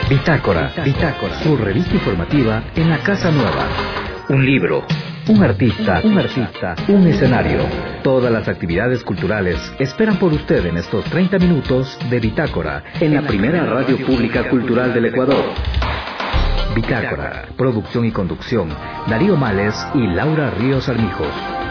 Bitácora, su revista informativa en la Casa Nueva. Un libro, un artista, un escenario. Todas las actividades culturales esperan por usted en estos 30 minutos de Bitácora, en la primera radio pública cultural del Ecuador. Bitácora, producción y conducción, Darío Males y Laura Ríos Armijos.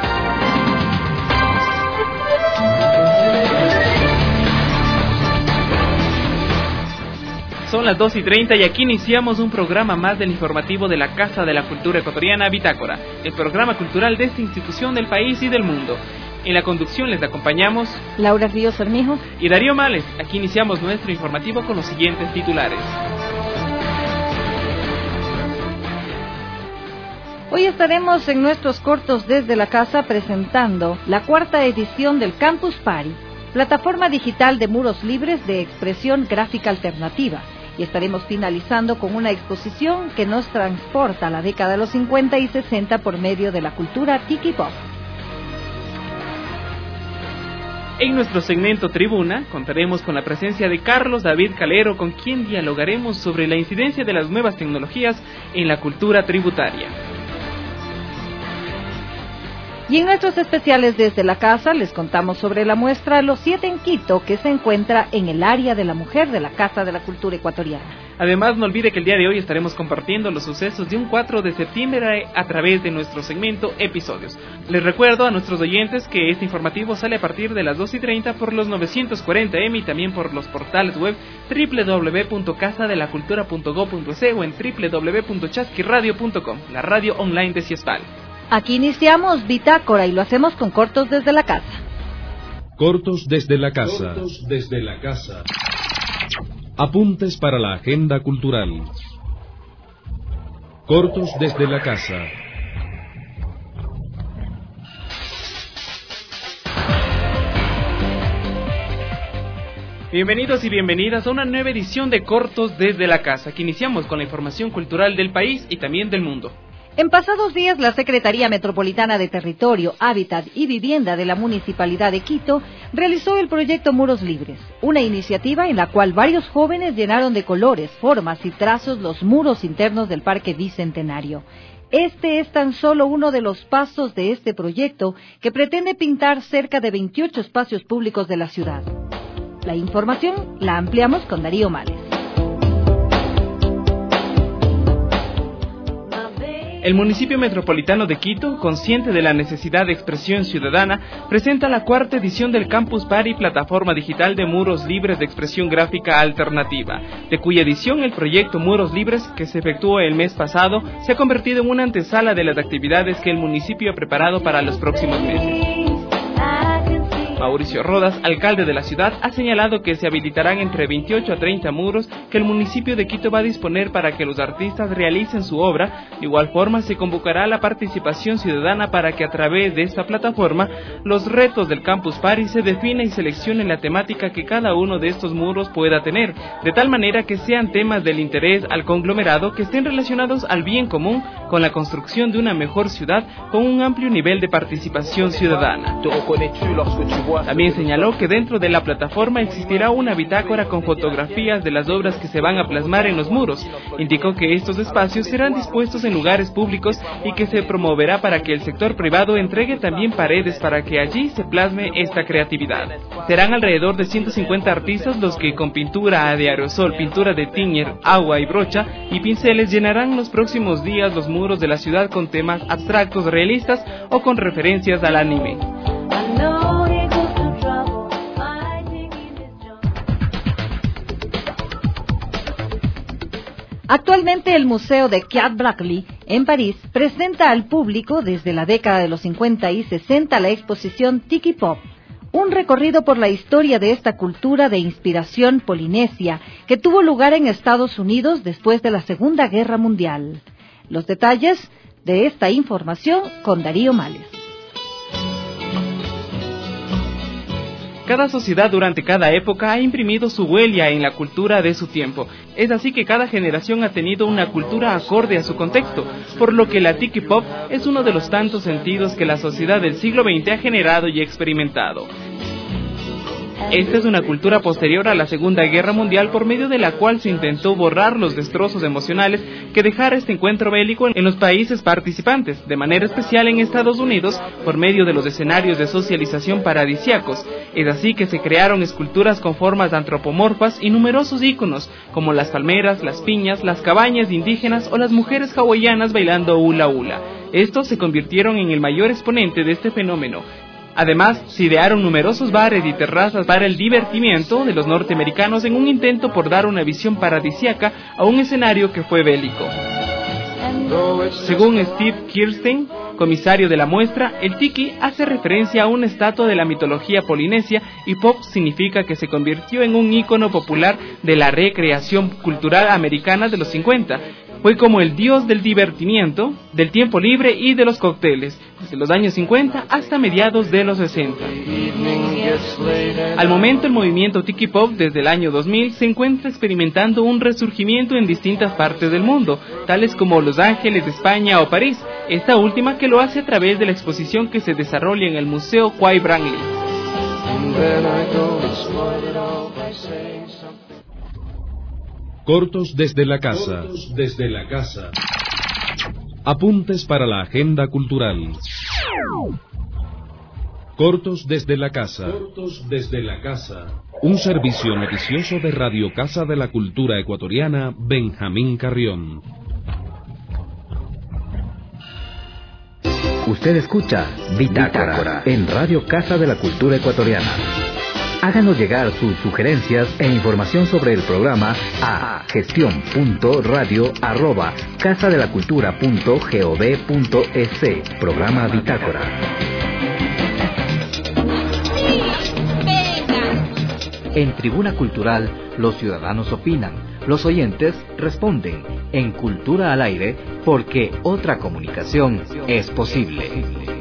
Son las 2:30 y aquí iniciamos un programa más del informativo de la Casa de la Cultura Ecuatoriana, Bitácora, el programa cultural de esta institución del país y del mundo. En la conducción les acompañamos Laura Ríos Armijos y Darío Males. Aquí iniciamos nuestro informativo con los siguientes titulares. Hoy estaremos en nuestros cortos desde la casa presentando la 4ª edición del Campus Party, plataforma digital de muros libres de expresión gráfica alternativa, y estaremos finalizando con una exposición que nos transporta a la década de los 50 y 60 por medio de la cultura tiki pop. En nuestro segmento Tribuna contaremos con la presencia de Carlos David Calero, con quien dialogaremos sobre la incidencia de las nuevas tecnologías en la cultura tributaria. Y en nuestros especiales desde la casa les contamos sobre la muestra Los 7 en Quito, que se encuentra en el área de la mujer de la Casa de la Cultura Ecuatoriana. Además, no olvide que el día de hoy estaremos compartiendo los sucesos de un 4 de septiembre a través de nuestro segmento Episodios. Les recuerdo a nuestros oyentes que este informativo sale a partir de las 2:30 por los 940M y también por los portales web www.casadelacultura.go.es o en www.chasquiradio.com, la radio online de Ciespal. Aquí iniciamos Bitácora y lo hacemos con cortos desde la casa. Cortos desde la casa. Apuntes para la agenda cultural. Cortos desde la casa. Bienvenidos y bienvenidas a una nueva edición de Cortos desde la casa, que iniciamos con la información cultural del país y también del mundo. En pasados días, la Secretaría Metropolitana de Territorio, Hábitat y Vivienda de la Municipalidad de Quito realizó el proyecto Muros Libres, una iniciativa en la cual varios jóvenes llenaron de colores, formas y trazos los muros internos del Parque Bicentenario. Este es tan solo uno de los pasos de este proyecto, que pretende pintar cerca de 28 espacios públicos de la ciudad. La información la ampliamos con Darío Males. El municipio metropolitano de Quito, consciente de la necesidad de expresión ciudadana, presenta la 4ª edición del Campus Party, plataforma digital de muros libres de expresión gráfica alternativa, de cuya edición el proyecto Muros Libres, que se efectuó el mes pasado, se ha convertido en una antesala de las actividades que el municipio ha preparado para los próximos meses. Mauricio Rodas, alcalde de la ciudad, ha señalado que se habilitarán entre 28 a 30 muros que el municipio de Quito va a disponer para que los artistas realicen su obra. De igual forma, se convocará la participación ciudadana para que a través de esta plataforma los retos del Campus Party se defina y seleccione la temática que cada uno de estos muros pueda tener, de tal manera que sean temas del interés al conglomerado que estén relacionados al bien común, con la construcción de una mejor ciudad con un amplio nivel de participación ciudadana. También señaló que dentro de la plataforma existirá una bitácora con fotografías de las obras que se van a plasmar en los muros. Indicó que estos espacios serán dispuestos en lugares públicos y que se promoverá para que el sector privado entregue también paredes para que allí se plasme esta creatividad. Serán alrededor de 150 artistas los que con pintura de aerosol, pintura de tíñer, agua y brocha y pinceles llenarán los próximos días los muros de la ciudad con temas abstractos realistas o con referencias al anime. Actualmente el Museo de Keith Brackley, en París, presenta al público desde la década de los 50 y 60 la exposición Tiki Pop, un recorrido por la historia de esta cultura de inspiración polinesia que tuvo lugar en Estados Unidos después de la Segunda Guerra Mundial. Los detalles de esta información con Darío Males. Cada sociedad durante cada época ha imprimido su huella en la cultura de su tiempo. Es así que cada generación ha tenido una cultura acorde a su contexto, por lo que la Tiki Pop es uno de los tantos sentidos que la sociedad del siglo XX ha generado y experimentado. Esta es una cultura posterior a la Segunda Guerra Mundial por medio de la cual se intentó borrar los destrozos emocionales que dejara este encuentro bélico en los países participantes, de manera especial en Estados Unidos, por medio de los escenarios de socialización paradisíacos. Es así que se crearon esculturas con formas antropomorfas y numerosos íconos, como las palmeras, las piñas, las cabañas indígenas o las mujeres hawaianas bailando hula hula. Estos se convirtieron en el mayor exponente de este fenómeno. Además, se idearon numerosos bares y terrazas para el divertimiento de los norteamericanos en un intento por dar una visión paradisíaca a un escenario que fue bélico. Según Steve Kirsten, comisario de la muestra, el tiki hace referencia a una estatua de la mitología polinesia y pop significa que se convirtió en un ícono popular de la recreación cultural americana de los 50. Fue como el dios del divertimiento, del tiempo libre y de los cócteles, desde los años 50 hasta mediados de los 60. Al momento, el movimiento Tiki Pop desde el año 2000 se encuentra experimentando un resurgimiento en distintas partes del mundo, tales como Los Ángeles, España o París, esta última que lo hace a través de la exposición que se desarrolla en el Museo Quai Branly. Cortos desde la casa. Apuntes para la agenda cultural. Cortos desde la casa. Un servicio noticioso de Radio Casa de la Cultura Ecuatoriana, Benjamín Carrión. Usted escucha Bitácora en Radio Casa de la Cultura Ecuatoriana. Háganos llegar sus sugerencias e información sobre el programa a gestion.radio@casadelacultura.gov.es. Programa Bitácora. En Tribuna Cultural, los ciudadanos opinan, los oyentes responden. En Cultura al Aire, porque otra comunicación es posible.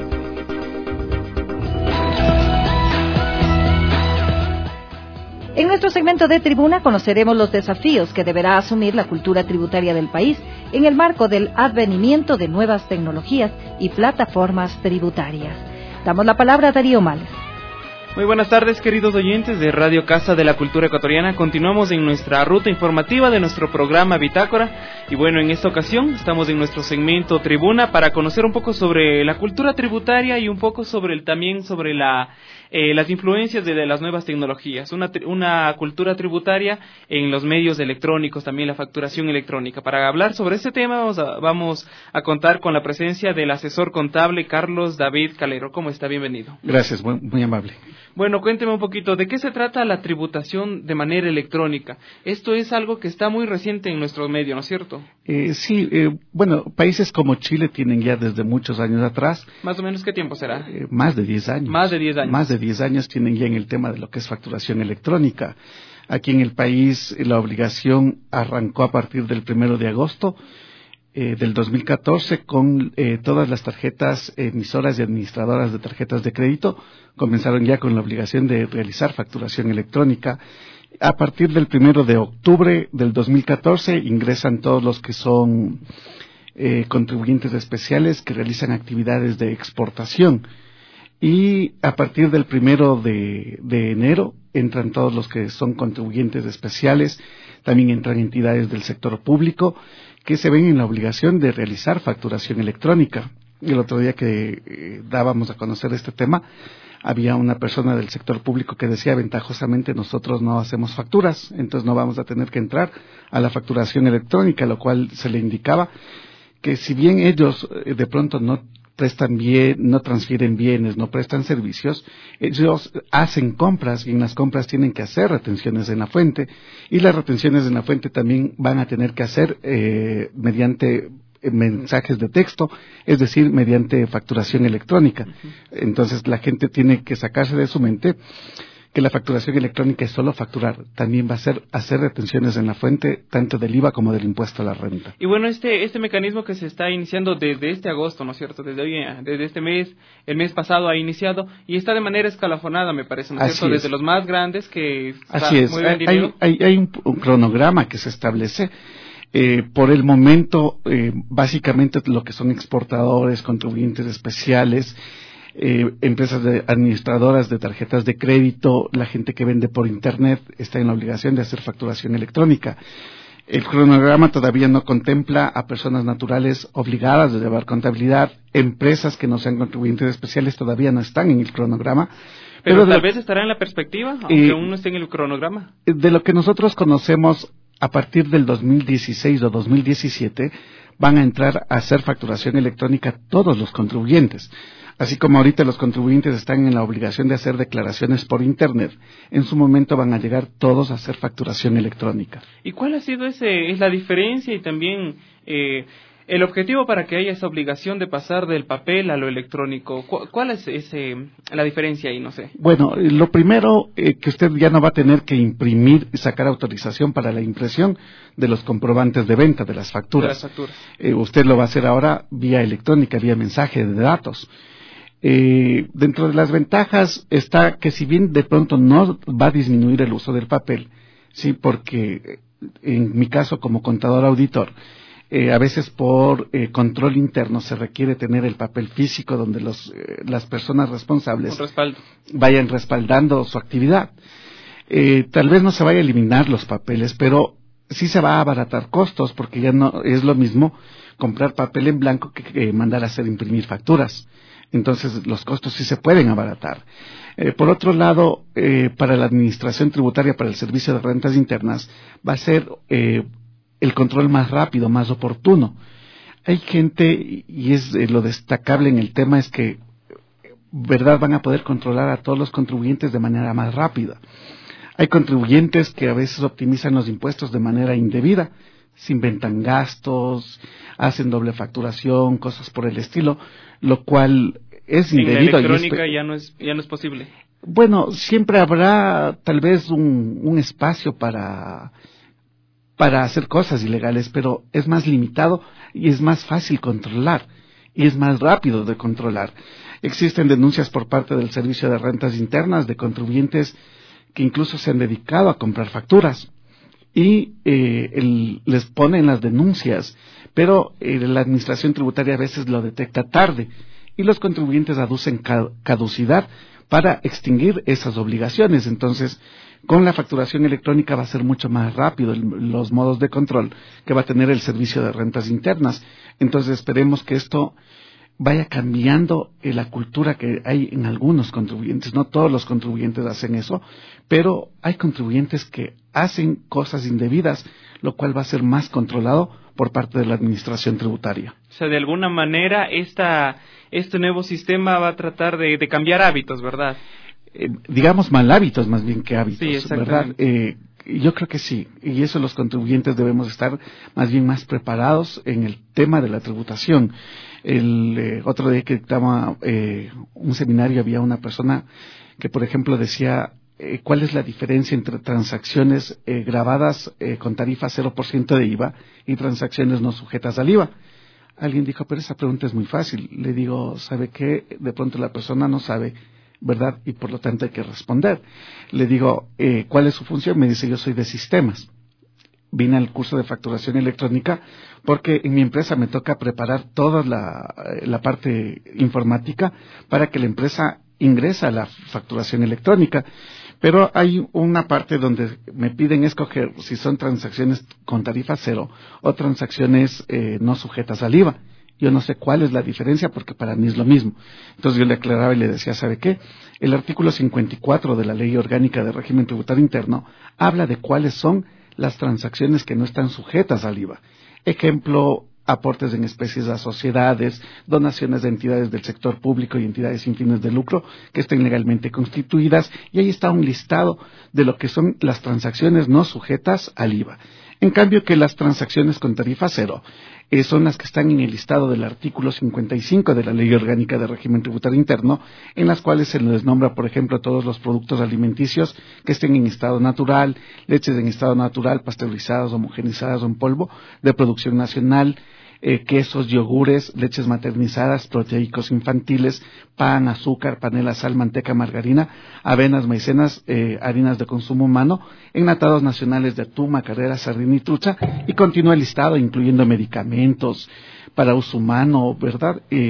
En nuestro segmento de Tribuna conoceremos los desafíos que deberá asumir la cultura tributaria del país en el marco del advenimiento de nuevas tecnologías y plataformas tributarias. Damos la palabra a Darío Males. Muy buenas tardes, queridos oyentes de Radio Casa de la Cultura Ecuatoriana. Continuamos en nuestra ruta informativa de nuestro programa Bitácora. Y bueno, en esta ocasión estamos en nuestro segmento Tribuna para conocer un poco sobre la cultura tributaria y un poco sobre también sobre las influencias de las nuevas tecnologías. Una cultura tributaria en los medios electrónicos, también la facturación electrónica. Para hablar sobre este tema vamos a contar con la presencia del asesor contable Carlos David Calero. ¿Cómo está? Bienvenido. Gracias, muy amable. Bueno, cuénteme un poquito, ¿de qué se trata la tributación de manera electrónica? Esto es algo que está muy reciente en nuestro medio, ¿no es cierto? Sí, bueno, países como Chile tienen ya desde muchos años atrás. ¿Más o menos qué tiempo será? Más de 10 años. Más de 10 años. Más de 10 años tienen ya en el tema de lo que es facturación electrónica. Aquí en el país la obligación arrancó a partir del 1 de agosto del 2014 con todas las tarjetas emisoras y administradoras de tarjetas de crédito. Comenzaron ya con la obligación de realizar facturación electrónica. A partir del 1 de octubre del 2014 ingresan todos los que son contribuyentes especiales que realizan actividades de exportación. Y a partir del 1 de enero entran todos los que son contribuyentes especiales, también entran entidades del sector público que se ven en la obligación de realizar facturación electrónica. El otro día que dábamos a conocer este tema, había una persona del sector público que decía ventajosamente nosotros no hacemos facturas, entonces no vamos a tener que entrar a la facturación electrónica, lo cual se le indicaba que si bien ellos de pronto no transfieren bienes, no prestan servicios, ellos hacen compras y en las compras tienen que hacer retenciones en la fuente y las retenciones en la fuente también van a tener que hacer mediante mensajes de texto, es decir, mediante facturación electrónica. Entonces la gente tiene que sacarse de su mente que la facturación electrónica es solo facturar, también va a ser hacer retenciones en la fuente, tanto del IVA como del impuesto a la renta. Y bueno, este mecanismo que se está iniciando desde este agosto, ¿no es cierto? Desde este mes, el mes pasado ha iniciado y está de manera escalafonada, me parece, ¿no es cierto? Desde los más grandes que está muy bien dividido. Hay un cronograma que se establece. Por el momento, básicamente lo que son exportadores, contribuyentes especiales, empresas administradoras de tarjetas de crédito, la gente que vende por Internet está en la obligación de hacer facturación electrónica. El cronograma todavía no contempla a personas naturales obligadas de llevar contabilidad, empresas que no sean contribuyentes especiales todavía no están en el cronograma. Pero tal vez estará en la perspectiva, aunque aún no esté en el cronograma. De lo que nosotros conocemos, a partir del 2016 o 2017, van a entrar a hacer facturación electrónica todos los contribuyentes. Así como ahorita los contribuyentes están en la obligación de hacer declaraciones por Internet, en su momento van a llegar todos a hacer facturación electrónica. ¿Y cuál ha sido es la diferencia y también el objetivo para que haya esa obligación de pasar del papel a lo electrónico? ¿Cuál es la diferencia ahí? No sé. Bueno, lo primero, que usted ya no va a tener que imprimir y sacar autorización para la impresión de los comprobantes de venta, de las facturas. Usted lo va a hacer ahora vía electrónica, vía mensaje de datos. Dentro de las ventajas está que si bien de pronto no va a disminuir el uso del papel, sí, porque en mi caso como contador auditor, a veces por control interno se requiere tener el papel físico donde las personas responsables vayan respaldando su actividad. Tal vez no se vaya a eliminar los papeles, pero sí se va a abaratar costos porque ya no es lo mismo comprar papel en blanco que mandar a hacer imprimir facturas. Entonces los costos sí se pueden abaratar. Por otro lado, para la administración tributaria, para el servicio de rentas internas, va a ser el control más rápido, más oportuno. Hay gente, y es lo destacable en el tema, es que, verdad, van a poder controlar a todos los contribuyentes de manera más rápida. Hay contribuyentes que a veces optimizan los impuestos de manera indebida, se inventan gastos, hacen doble facturación, cosas por el estilo, lo cual es indebido. En la electrónica ya no es posible. Bueno, siempre habrá tal vez un espacio para hacer cosas ilegales, pero es más limitado y es más fácil controlar y es más rápido de controlar. Existen denuncias por parte del Servicio de Rentas Internas de contribuyentes que incluso se han dedicado a comprar facturas y les ponen las denuncias, pero la administración tributaria a veces lo detecta tarde y los contribuyentes aducen caducidad para extinguir esas obligaciones. Entonces, con la facturación electrónica va a ser mucho más rápido los modos de control que va a tener el Servicio de Rentas Internas. Entonces, esperemos que esto vaya cambiando la cultura que hay en algunos contribuyentes. No todos los contribuyentes hacen eso, pero hay contribuyentes que hacen cosas indebidas, lo cual va a ser más controlado por parte de la administración tributaria. O sea, de alguna manera este nuevo sistema va a tratar de cambiar hábitos, ¿verdad? Digamos mal hábitos más bien que hábitos, sí, exactamente. ¿Verdad? Yo creo que sí, y eso los contribuyentes debemos estar más bien más preparados en el tema de la tributación. Otro día que dictaba un seminario, había una persona que, por ejemplo, decía cuál es la diferencia entre transacciones grabadas con tarifa 0% de IVA y transacciones no sujetas al IVA. Alguien dijo, pero esa pregunta es muy fácil. Le digo, ¿sabe qué? De pronto la persona no sabe, ¿verdad? Y por lo tanto hay que responder. Le digo, ¿cuál es su función? Me dice, yo soy de sistemas. Vine al curso de facturación electrónica porque en mi empresa me toca preparar toda la parte informática para que la empresa ingrese a la facturación electrónica. Pero hay una parte donde me piden escoger si son transacciones con tarifa cero o transacciones no sujetas al IVA. Yo no sé cuál es la diferencia porque para mí es lo mismo. Entonces yo le aclaraba y le decía, ¿sabe qué? El artículo 54 de la Ley Orgánica de Régimen Tributario Interno habla de cuáles son las transacciones que no están sujetas al IVA. Ejemplo, aportes en especies a sociedades, donaciones de entidades del sector público y entidades sin fines de lucro que estén legalmente constituidas, y ahí está un listado de lo que son las transacciones no sujetas al IVA. En cambio que las transacciones con tarifa cero son las que están en el listado del artículo 55 de la Ley Orgánica de Régimen Tributario Interno, en las cuales se les nombra, por ejemplo, todos los productos alimenticios que estén en estado natural, leches en estado natural, pasteurizadas, homogenizadas o en polvo, de producción nacional, quesos, yogures, leches maternizadas, proteicos infantiles, pan, azúcar, panela, sal, manteca, margarina, avenas, maicenas, harinas de consumo humano, enlatados nacionales de atún, macarela, sardina y trucha, y continúa el listado incluyendo medicamentos para uso humano, ¿verdad?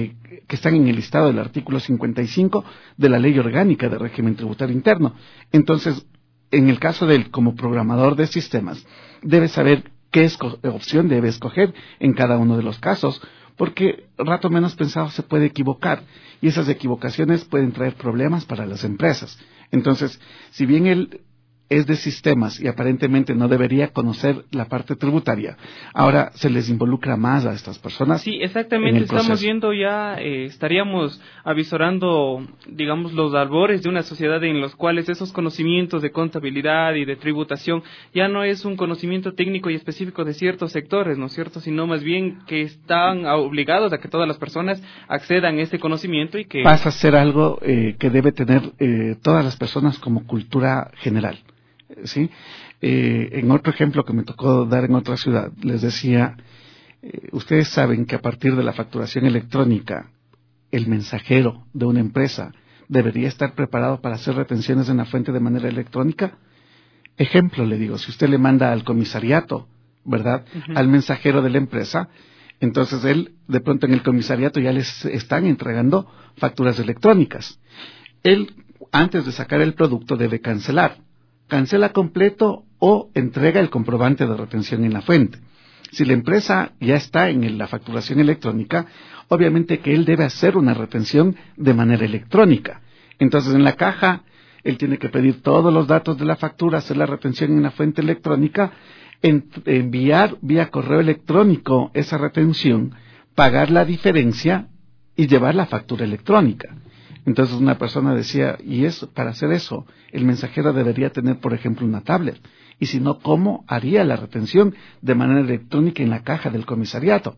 que están en el listado del artículo 55 de la Ley Orgánica de Régimen Tributario Interno. Entonces, en el caso de él, como programador de sistemas, debe saber qué opción debe escoger en cada uno de los casos, porque rato menos pensado se puede equivocar, y esas equivocaciones pueden traer problemas para las empresas. Entonces, si bien él es de sistemas y aparentemente no debería conocer la parte tributaria, ahora se les involucra más a estas personas. Sí, exactamente, estamos viendo ya, estaríamos avisorando, digamos, los albores de una sociedad en los cuales esos conocimientos de contabilidad y de tributación ya no es un conocimiento técnico y específico de ciertos sectores, ¿no es cierto?, sino más bien que están obligados a que todas las personas accedan a este conocimiento y que pasa a ser algo que debe tener todas las personas como cultura general. ¿Sí? En otro ejemplo que me tocó dar en otra ciudad, les decía, ustedes saben que a partir de la facturación electrónica, el mensajero de una empresa debería estar preparado para hacer retenciones en la fuente de manera electrónica. Ejemplo, le digo, si usted le manda al comisariato, ¿verdad?, al mensajero de la empresa, entonces él, de pronto en el comisariato ya les están entregando facturas electrónicas. Él, antes de sacar el producto, debe cancela completo o entrega el comprobante de retención en la fuente. Si la empresa ya está en la facturación electrónica, obviamente que él debe hacer una retención de manera electrónica. Entonces, en la caja, él tiene que pedir todos los datos de la factura, hacer la retención en la fuente electrónica, enviar vía correo electrónico esa retención, pagar la diferencia y llevar la factura electrónica. Entonces una persona decía, para hacer eso, el mensajero debería tener, por ejemplo, una tablet. Y si no, ¿cómo haría la retención de manera electrónica en la caja del comisariato?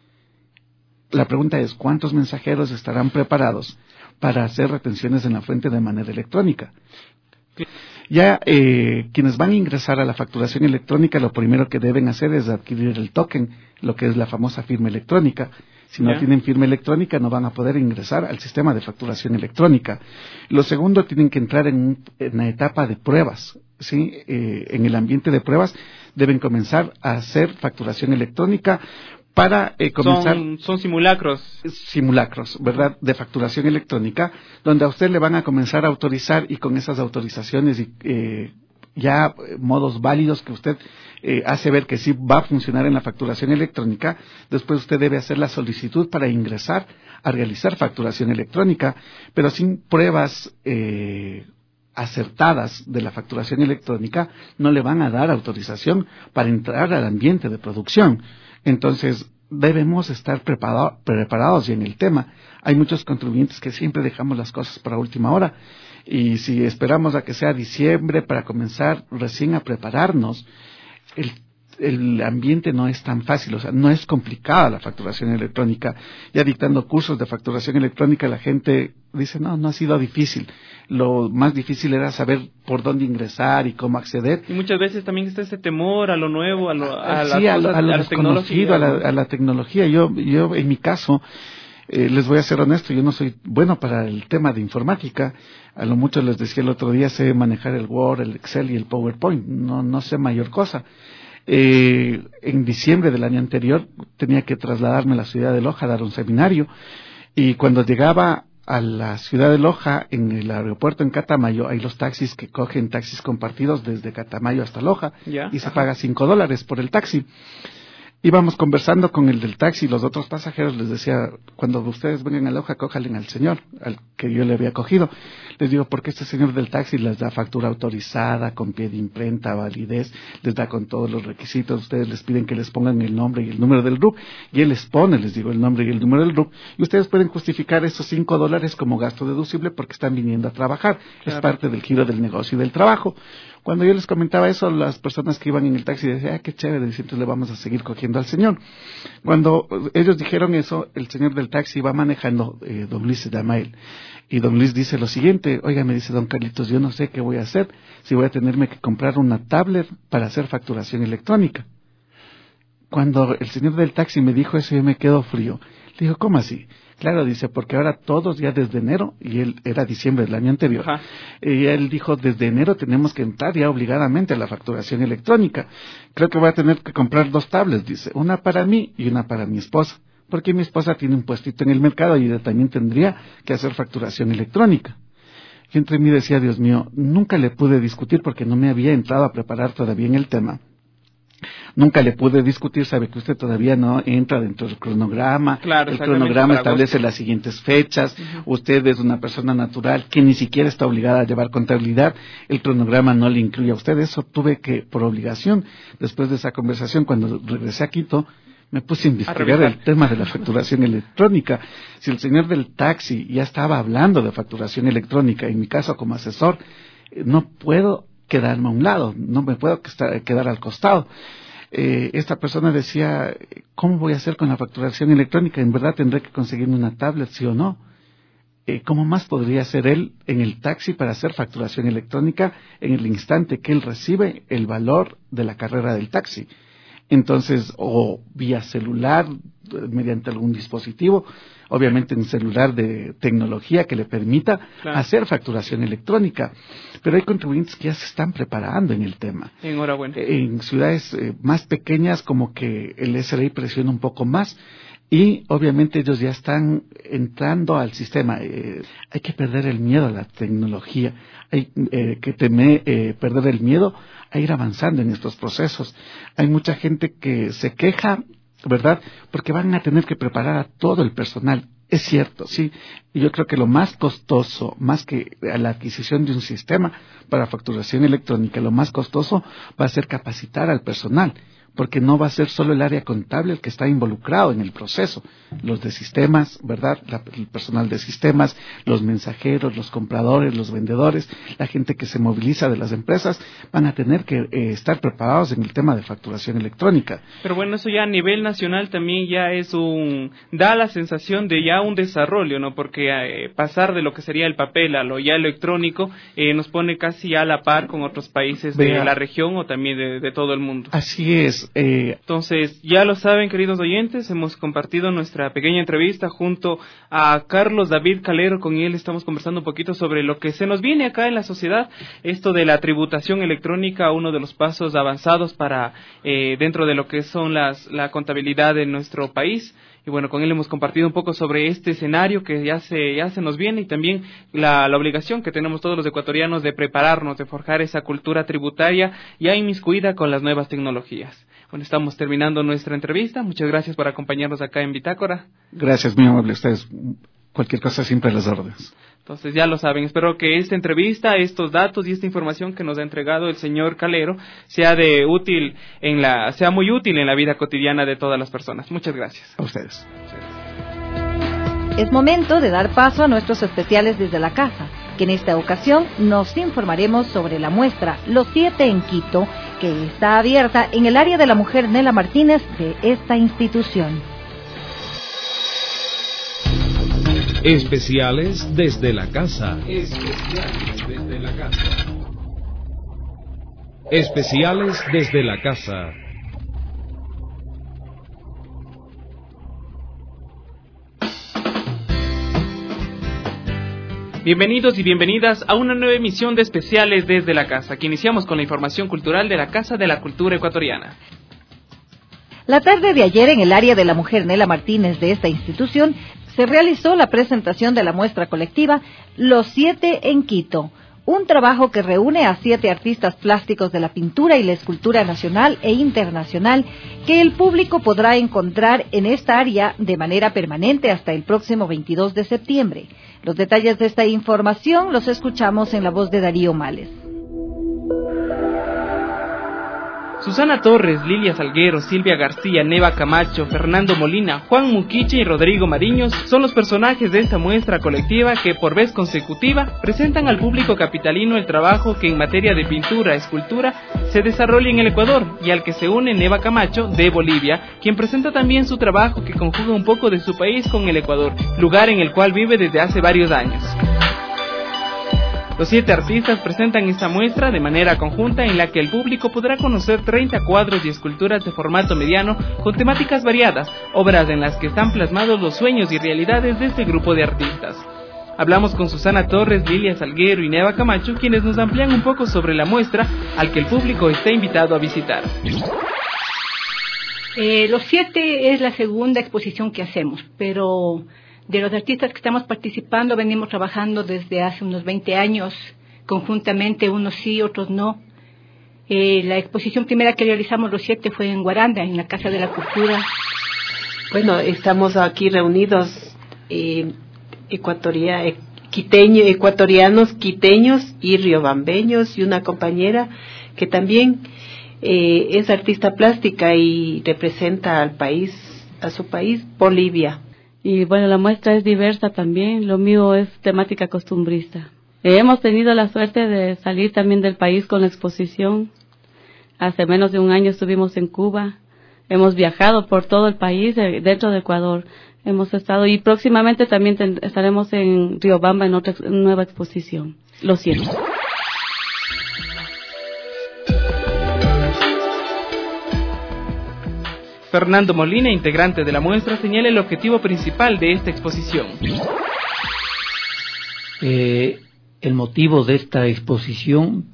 La pregunta es, ¿cuántos mensajeros estarán preparados para hacer retenciones en la fuente de manera electrónica? Ya quienes van a ingresar a la facturación electrónica, lo primero que deben hacer es adquirir el token, lo que es la famosa firma electrónica. Si no tienen firma electrónica, no van a poder ingresar al sistema de facturación electrónica. Lo segundo, tienen que entrar en la etapa de pruebas, ¿sí? En el ambiente de pruebas deben comenzar a hacer facturación electrónica para comenzar. Son simulacros. Simulacros, ¿verdad?, de facturación electrónica, donde a usted le van a comenzar a autorizar, y con esas autorizaciones ya modos válidos que usted hace ver que sí va a funcionar en la facturación electrónica, después usted debe hacer la solicitud para ingresar a realizar facturación electrónica, pero sin pruebas acertadas de la facturación electrónica no le van a dar autorización para entrar al ambiente de producción. Entonces debemos estar preparados y en el tema. Hay muchos contribuyentes que siempre dejamos las cosas para última hora, y si esperamos a que sea diciembre para comenzar recién a prepararnos, el ambiente no es tan fácil, o sea, no es complicada la facturación electrónica. Ya dictando cursos de facturación electrónica, la gente dice, no ha sido difícil. Lo más difícil era saber por dónde ingresar y cómo acceder. Y muchas veces también está ese temor a lo nuevo, a lo desconocido, a la tecnología. Yo en mi caso, les voy a ser honesto, yo no soy bueno para el tema de informática. A lo mucho les decía el otro día, sé manejar el Word, el Excel y el PowerPoint, no sé mayor cosa. En diciembre del año anterior tenía que trasladarme a la ciudad de Loja a dar un seminario, y cuando llegaba a la ciudad de Loja, en el aeropuerto en Catamayo, hay los taxis que cogen taxis compartidos desde Catamayo hasta Loja, y se paga $5 por el taxi. Íbamos conversando con el del taxi, y los otros pasajeros les decía, cuando ustedes vengan a Loja, cójanle al señor, al que yo le había cogido. Les digo, porque este señor del taxi les da factura autorizada, con pie de imprenta, validez, les da con todos los requisitos. Ustedes les piden que les pongan el nombre y el número del RUC, y él les pone, les digo, el nombre y el número del RUC, y ustedes pueden justificar esos $5 como gasto deducible porque están viniendo a trabajar. Claro. Es parte del giro del negocio y del trabajo. Cuando yo les comentaba eso, las personas que iban en el taxi decían, qué chévere, entonces le vamos a seguir cogiendo al señor. Cuando ellos dijeron eso, el señor del taxi va manejando, don Luis se llama él, y don Luis dice lo siguiente, oiga, me dice don Carlitos, yo no sé qué voy a hacer, si voy a tenerme que comprar una tablet para hacer facturación electrónica. Cuando el señor del taxi me dijo eso, yo me quedo frío. Le digo, ¿cómo así? Claro, dice, porque ahora todos ya desde enero, y él era diciembre del año anterior, y él dijo, desde enero tenemos que entrar ya obligadamente a la facturación electrónica. Creo que voy a tener que comprar 2 tablets, dice, una para mí y una para mi esposa, porque mi esposa tiene un puestito en el mercado y ella también tendría que hacer facturación electrónica. Y entre mí decía, Dios mío, nunca le pude discutir porque no me había entrado a preparar todavía en el tema. Nunca le pude discutir, sabe que usted todavía no entra dentro del cronograma. Claro, el cronograma establece las siguientes fechas. Usted es una persona natural que ni siquiera está obligada a llevar contabilidad. El cronograma no le incluye a usted. Eso tuve que, por obligación, después de esa conversación, cuando regresé a Quito, me puse a investigar el tema de la facturación electrónica. Si el señor del taxi ya estaba hablando de facturación electrónica, en mi caso como asesor, no puedo quedarme a un lado, no me puedo quedar al costado. Esta persona decía, ¿cómo voy a hacer con la facturación electrónica? ¿En verdad tendré que conseguirme una tablet, sí o no? ¿Cómo más podría hacer él en el taxi para hacer facturación electrónica en el instante que él recibe el valor de la carrera del taxi? Entonces, o vía celular, mediante algún dispositivo, obviamente un celular de tecnología que le permita hacer facturación electrónica. Pero hay contribuyentes que ya se están preparando en el tema. Enhorabuena. En ciudades más pequeñas como que el SRI presiona un poco más y obviamente ellos ya están entrando al sistema. Hay que perder el miedo a la tecnología, hay que perder el miedo a ir avanzando en estos procesos. Hay mucha gente que se queja, ¿verdad? Porque van a tener que preparar a todo el personal. Es cierto, sí. Y yo creo que lo más costoso, más que la adquisición de un sistema para facturación electrónica, lo más costoso va a ser capacitar al personal, porque no va a ser solo el área contable el que está involucrado en el proceso. Los de sistemas, ¿verdad? El personal de sistemas, los mensajeros, los compradores, los vendedores, la gente que se moviliza de las empresas, van a tener que estar preparados en el tema de facturación electrónica. Pero bueno, eso ya a nivel nacional también ya da la sensación de ya un desarrollo, ¿no? Porque pasar de lo que sería el papel a lo ya electrónico nos pone casi a la par con otros países de la región o también de todo el mundo. Así es. Entonces, ya lo saben, queridos oyentes, hemos compartido nuestra pequeña entrevista junto a Carlos David Calero. Con él estamos conversando un poquito sobre lo que se nos viene acá en la sociedad, esto de la tributación electrónica, uno de los pasos avanzados para dentro de lo que son la contabilidad en nuestro país. Y bueno, con él hemos compartido un poco sobre este escenario que ya se nos viene y también la obligación que tenemos todos los ecuatorianos de prepararnos, de forjar esa cultura tributaria ya inmiscuida con las nuevas tecnologías. Bueno, estamos terminando nuestra entrevista. Muchas gracias por acompañarnos acá en Bitácora. Gracias, muy amable. Ustedes, cualquier cosa siempre a las órdenes. Entonces ya lo saben, espero que esta entrevista, estos datos y esta información que nos ha entregado el señor Calero sea muy útil en la vida cotidiana de todas las personas. Muchas gracias. A ustedes. Es momento de dar paso a nuestros especiales desde la casa, que en esta ocasión nos informaremos sobre la muestra Los 7 en Quito, que está abierta en el área de la mujer Nela Martínez de esta institución. Especiales desde la casa. Especiales desde la casa. Bienvenidos y bienvenidas a una nueva emisión de Especiales desde la casa, que iniciamos con la información cultural de la Casa de la Cultura Ecuatoriana. La tarde de ayer, en el área de la mujer Nela Martínez de esta institución, se realizó la presentación de la muestra colectiva Los 7 en Quito, un trabajo que reúne a 7 artistas plásticos de la pintura y la escultura nacional e internacional que el público podrá encontrar en esta área de manera permanente hasta el próximo 22 de septiembre. Los detalles de esta información los escuchamos en la voz de Darío Males. Susana Torres, Lilia Salguero, Silvia García, Neva Camacho, Fernando Molina, Juan Muquiche y Rodrigo Mariños son los personajes de esta muestra colectiva que por vez consecutiva presentan al público capitalino el trabajo que en materia de pintura, escultura, se desarrolla en el Ecuador y al que se une Neva Camacho de Bolivia, quien presenta también su trabajo que conjuga un poco de su país con el Ecuador, lugar en el cual vive desde hace varios años. Los 7 artistas presentan esta muestra de manera conjunta en la que el público podrá conocer 30 cuadros y esculturas de formato mediano con temáticas variadas, obras en las que están plasmados los sueños y realidades de este grupo de artistas. Hablamos con Susana Torres, Lilia Salguero y Neva Camacho, quienes nos amplían un poco sobre la muestra al que el público está invitado a visitar. Los 7 es la segunda exposición que hacemos, pero de los artistas que estamos participando venimos trabajando desde hace unos 20 años, conjuntamente, unos sí, otros no. La exposición primera que realizamos los 7 fue en Guaranda, en la Casa de la Cultura. Bueno, estamos aquí reunidos ecuatorianos, quiteños y riobambeños, y una compañera que también es artista plástica y representa al país, a su país, Bolivia. Y bueno, la muestra es diversa también, lo mío es temática costumbrista. Hemos tenido la suerte de salir también del país con la exposición. Hace menos de un año estuvimos en Cuba, hemos viajado por todo el país, dentro de Ecuador hemos estado, y próximamente también estaremos en Riobamba en otra nueva exposición, Los 7. Fernando Molina, integrante de la muestra, señala el objetivo principal de esta exposición. El motivo de esta exposición,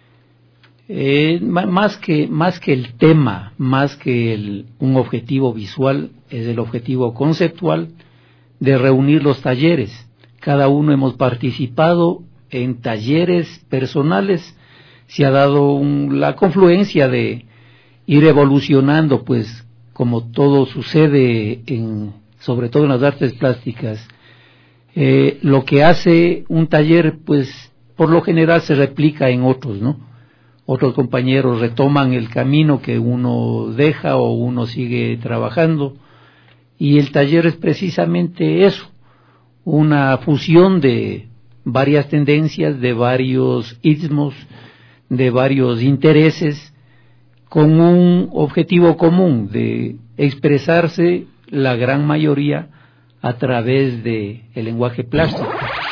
más que el tema, más que un objetivo visual, es el objetivo conceptual de reunir los talleres. Cada uno hemos participado en talleres personales, se ha dado la confluencia de ir evolucionando, pues como todo sucede sobre todo en las artes plásticas. Lo que hace un taller, pues por lo general se replica en otros, ¿no? Otros compañeros retoman el camino que uno deja o uno sigue trabajando, y el taller es precisamente eso, una fusión de varias tendencias, de varios istmos, de varios intereses, con un objetivo común de expresarse la gran mayoría a través del lenguaje plástico.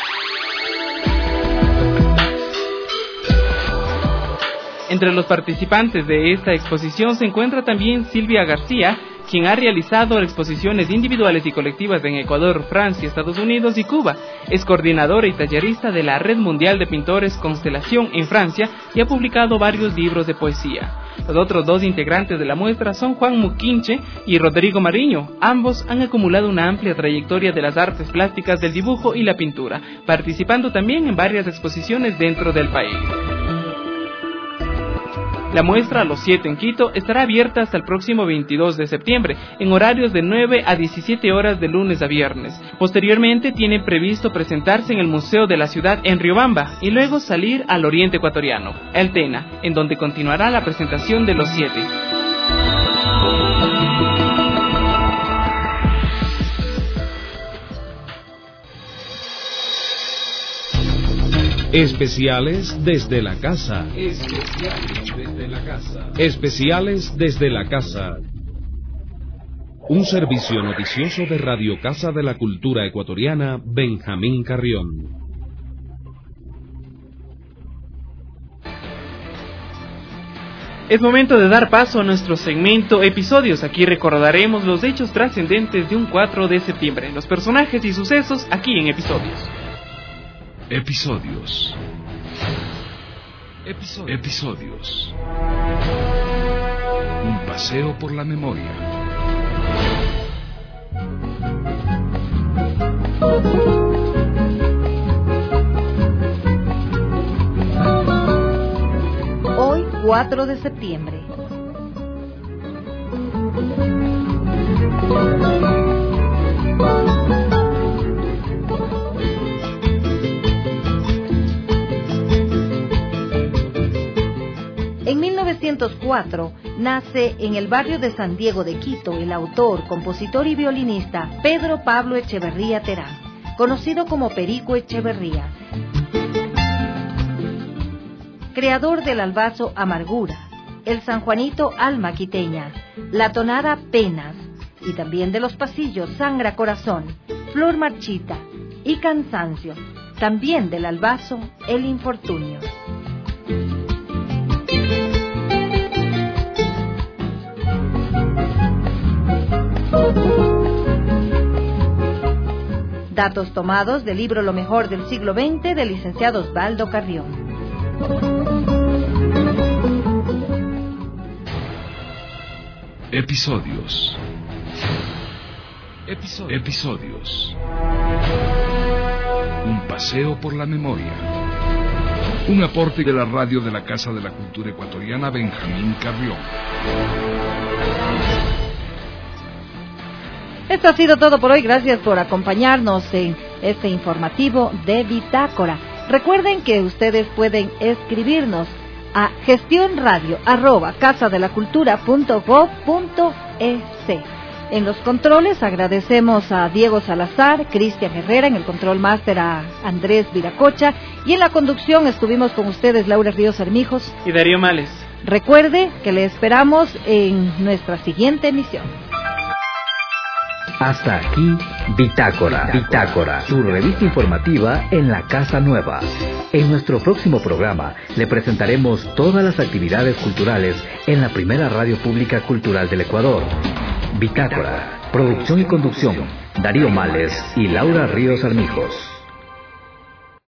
Entre los participantes de esta exposición se encuentra también Silvia García, quien ha realizado exposiciones individuales y colectivas en Ecuador, Francia, Estados Unidos y Cuba. Es coordinadora y tallerista de la Red Mundial de Pintores Constelación en Francia y ha publicado varios libros de poesía. Los otros 2 integrantes de la muestra son Juan Muquinche y Rodrigo Mariño. Ambos han acumulado una amplia trayectoria de las artes plásticas, del dibujo y la pintura, participando también en varias exposiciones dentro del país. La muestra Los 7 en Quito estará abierta hasta el próximo 22 de septiembre, en horarios de 9 a 17 horas de lunes a viernes. Posteriormente tiene previsto presentarse en el Museo de la Ciudad en Riobamba y luego salir al oriente ecuatoriano, El Tena, en donde continuará la presentación de Los 7. Especiales desde la casa. Especiales desde la casa. Un servicio noticioso de Radio Casa de la Cultura Ecuatoriana, Benjamín Carrión. Es momento de dar paso a nuestro segmento Episodios. Aquí recordaremos los hechos trascendentes de un 4 de septiembre, los personajes y sucesos aquí en Episodios. Episodios. Un paseo por la memoria. Hoy, 4 de septiembre. En 1904 nace en el barrio de San Diego de Quito el autor, compositor y violinista Pedro Pablo Echeverría Terán, conocido como Perico Echeverría. Creador del albazo Amargura, el sanjuanito Alma Quiteña, la tonada Penas, y también de los pasillos Sangra Corazón, Flor Marchita y Cansancio, también del albazo El Infortunio. Datos tomados del libro Lo mejor del siglo XX del licenciado Osvaldo Carrión. Episodios. Un paseo por la memoria. Un aporte de la radio de la Casa de la Cultura Ecuatoriana Benjamín Carrión. Esto ha sido todo por hoy. Gracias por acompañarnos en este informativo de Bitácora. Recuerden que ustedes pueden escribirnos a gestionradio@casadelacultura.gov.es. En los controles agradecemos a Diego Salazar, Cristian Herrera, en el control máster a Andrés Viracocha, y en la conducción estuvimos con ustedes Laura Ríos Armijos y Darío Males. Recuerde que le esperamos en nuestra siguiente emisión. Hasta aquí Bitácora, su revista informativa en la Casa Nueva. En nuestro próximo programa le presentaremos todas las actividades culturales en la primera radio pública cultural del Ecuador. Bitácora, producción y conducción, Darío Males y Laura Ríos Armijos.